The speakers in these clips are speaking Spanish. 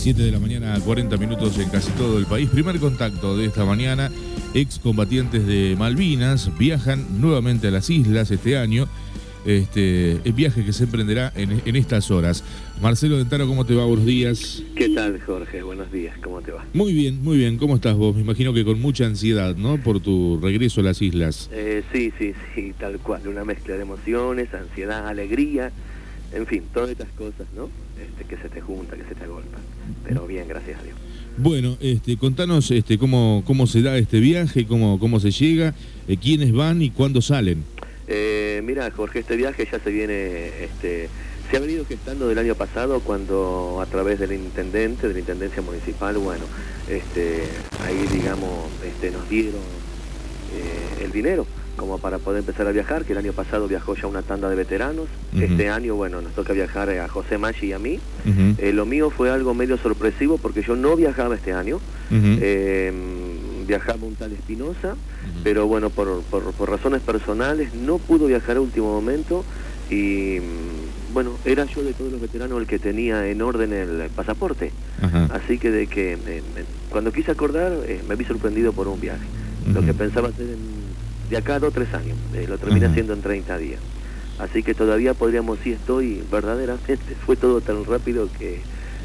7 de la mañana, 40 minutos en casi todo el país. Primer contacto de esta mañana. Excombatientes de Malvinas viajan nuevamente a las islas este año. El viaje que se emprenderá en estas horas. Marcelo Dentaro, ¿cómo te va? Buenos días. ¿Qué tal, Jorge? Buenos días, ¿cómo te va? Muy bien. ¿Cómo estás vos? Me imagino que con mucha ansiedad, ¿no? Por tu regreso a las islas. Sí, tal cual. Una mezcla de emociones, ansiedad, alegría, en fin, todas estas cosas, ¿no? Que se te juntan, que se te agolpan. Pero bien, gracias a Dios. Bueno, contanos cómo se da este viaje, cómo se llega, quiénes van y cuándo salen. Mira, Jorge, este viaje ya se viene, se ha venido gestando del año pasado, cuando a través del intendente, de la intendencia municipal, bueno, ahí digamos, nos dieron el dinero como para poder empezar a viajar, que el año pasado viajó ya una tanda de veteranos. Este año, bueno, nos toca viajar a José Maggi y a mí. Lo mío fue algo medio sorpresivo porque yo no viajaba este año. Viajaba un tal Espinosa, pero bueno, por razones personales no pudo viajar a último momento y bueno, era yo de todos los veteranos el que tenía en orden el pasaporte. Así que cuando quise acordar me vi sorprendido por un viaje. Lo que pensaba hacer de acá a 2 o 3 años, lo terminé haciendo en 30 días. Así que todavía podríamos, sí estoy, verdaderamente fue todo tan rápido que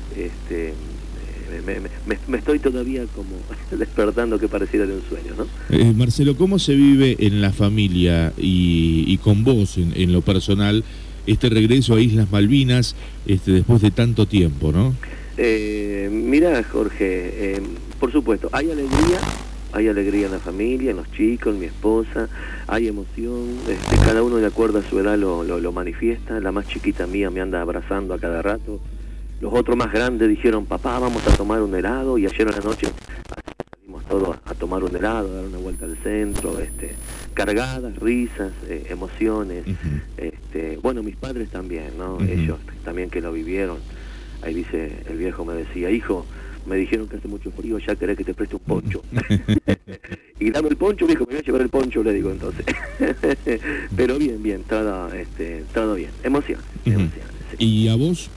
me estoy todavía como despertando, que pareciera de un sueño, ¿no? Marcelo, ¿cómo se vive en la familia y con vos en lo personal este regreso a Islas Malvinas después de tanto tiempo, ¿no? Mira, Jorge, por supuesto, hay alegría en la familia, en los chicos, en mi esposa, hay emoción, cada uno de acuerdo a su edad lo manifiesta. La más chiquita mía me anda abrazando a cada rato. Los otros más grandes dijeron, papá, vamos a tomar un helado, y ayer en la noche salimos todos a tomar un helado, a dar una vuelta al centro, cargadas, risas, emociones. Bueno, mis padres también, ¿no? Ellos también, que lo vivieron. Ahí dice, el viejo me decía, hijo, me dijeron que hace mucho frío, ya querés que te preste un poncho. Y dame el poncho, viejo, me voy a llevar el poncho, le digo entonces. Pero bien, todo bien, emociones. Sí. ¿Y a vos?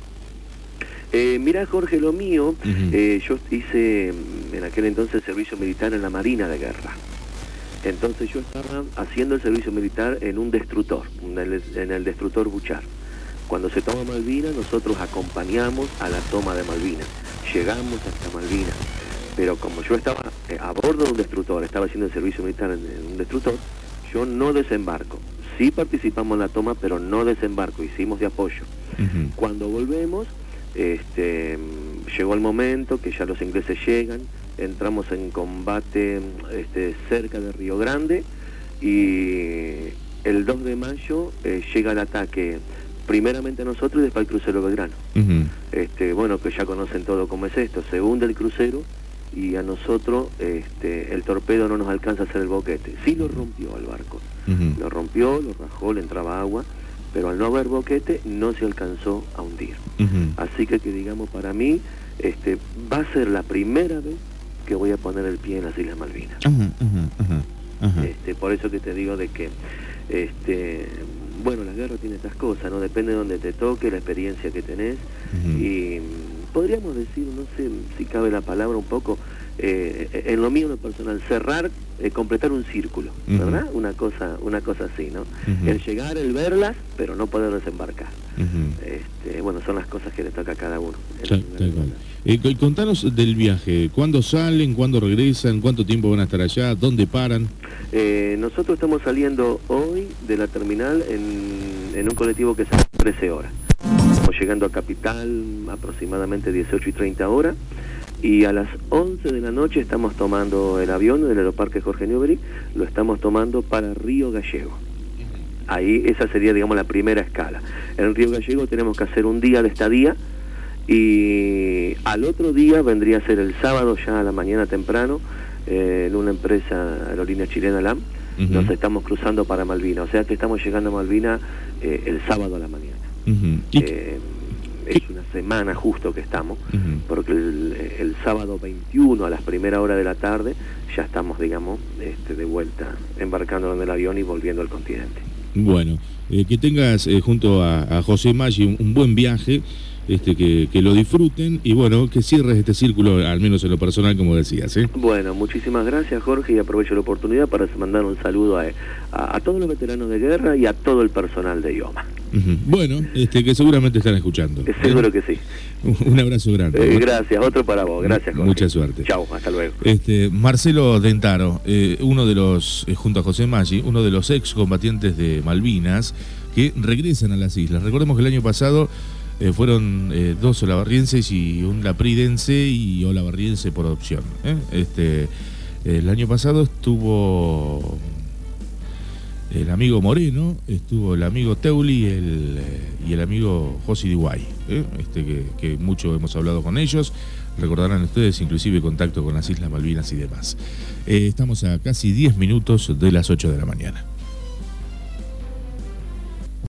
Mirá, Jorge, lo mío, yo hice en aquel entonces servicio militar en la Marina de Guerra. Entonces yo estaba haciendo el servicio militar en un destructor, en el destructor Buchar. Cuando se toma Malvinas, nosotros acompañamos a la toma de Malvinas. Llegamos hasta Malvinas. Pero como yo estaba a bordo de un destructor, estaba haciendo el servicio militar en un destructor, yo no desembarco. Sí participamos en la toma, pero no desembarco, hicimos de apoyo. Cuando volvemos, llegó el momento que ya los ingleses llegan, entramos en combate cerca de Río Grande, y el 2 de mayo llega el ataque primeramente a nosotros y después al crucero Belgrano. Bueno, que ya conocen todo cómo es esto, se hunde el crucero y a nosotros el torpedo no nos alcanza a hacer el boquete. Sí lo rompió al barco, lo rompió, lo rajó, le entraba agua, pero al no haber boquete no se alcanzó a hundir. Así que digamos, para mí va a ser la primera vez que voy a poner el pie en las Islas Malvinas. Por eso que te digo de que bueno, la guerra tiene estas cosas, ¿no? Depende de donde te toque, la experiencia que tenés. Y podríamos decir, no sé si cabe la palabra un poco, en lo mío, en lo personal, cerrar, completar un círculo, ¿verdad? Una cosa así, ¿no? El llegar, el verlas, pero no poder desembarcar. Bueno, son las cosas que le toca a cada uno. Contanos del viaje, ¿cuándo salen, cuándo regresan, cuánto tiempo van a estar allá, dónde paran? Nosotros estamos saliendo hoy de la terminal en un colectivo que sale 13 horas. Estamos llegando a Capital aproximadamente 18:30 horas, y a las 11 de la noche estamos tomando el avión del Aeroparque Jorge Newbery, lo estamos tomando para Río Gallego. Ahí esa sería, digamos, la primera escala. En Río Gallego tenemos que hacer un día de estadía, y al otro día vendría a ser el sábado ya a la mañana temprano, en una empresa aerolínea chilena, LAM, nos estamos cruzando para Malvinas, o sea que estamos llegando a Malvinas el sábado a la mañana. Es una semana justo que estamos, porque el sábado 21 a las primeras horas de la tarde ya estamos, digamos, de vuelta, embarcando en el avión y volviendo al continente. Bueno, que tengas junto a José Maggi un buen viaje, que lo disfruten y bueno, que cierres este círculo, al menos en lo personal, como decías. Bueno, muchísimas gracias, Jorge, y aprovecho la oportunidad para mandar un saludo a todos los veteranos de guerra y a todo el personal de IOMA. Bueno, que seguramente están escuchando. Seguro que sí. Un abrazo grande. Gracias, otro para vos. Gracias, Jorge. Mucha suerte. Chau, hasta luego. Marcelo Dentaro, uno de los, junto a José Maggi, uno de los excombatientes de Malvinas que regresan a las islas. Recordemos que el año pasado fueron 2 olavarrienses y un lapridense y olavarriense por adopción. El año pasado estuvo el amigo Moreno, estuvo el amigo Teuli y el amigo Josi Diguay, que mucho hemos hablado con ellos. Recordarán ustedes inclusive contacto con las Islas Malvinas y demás. Estamos a casi 10 minutos de las 8 de la mañana.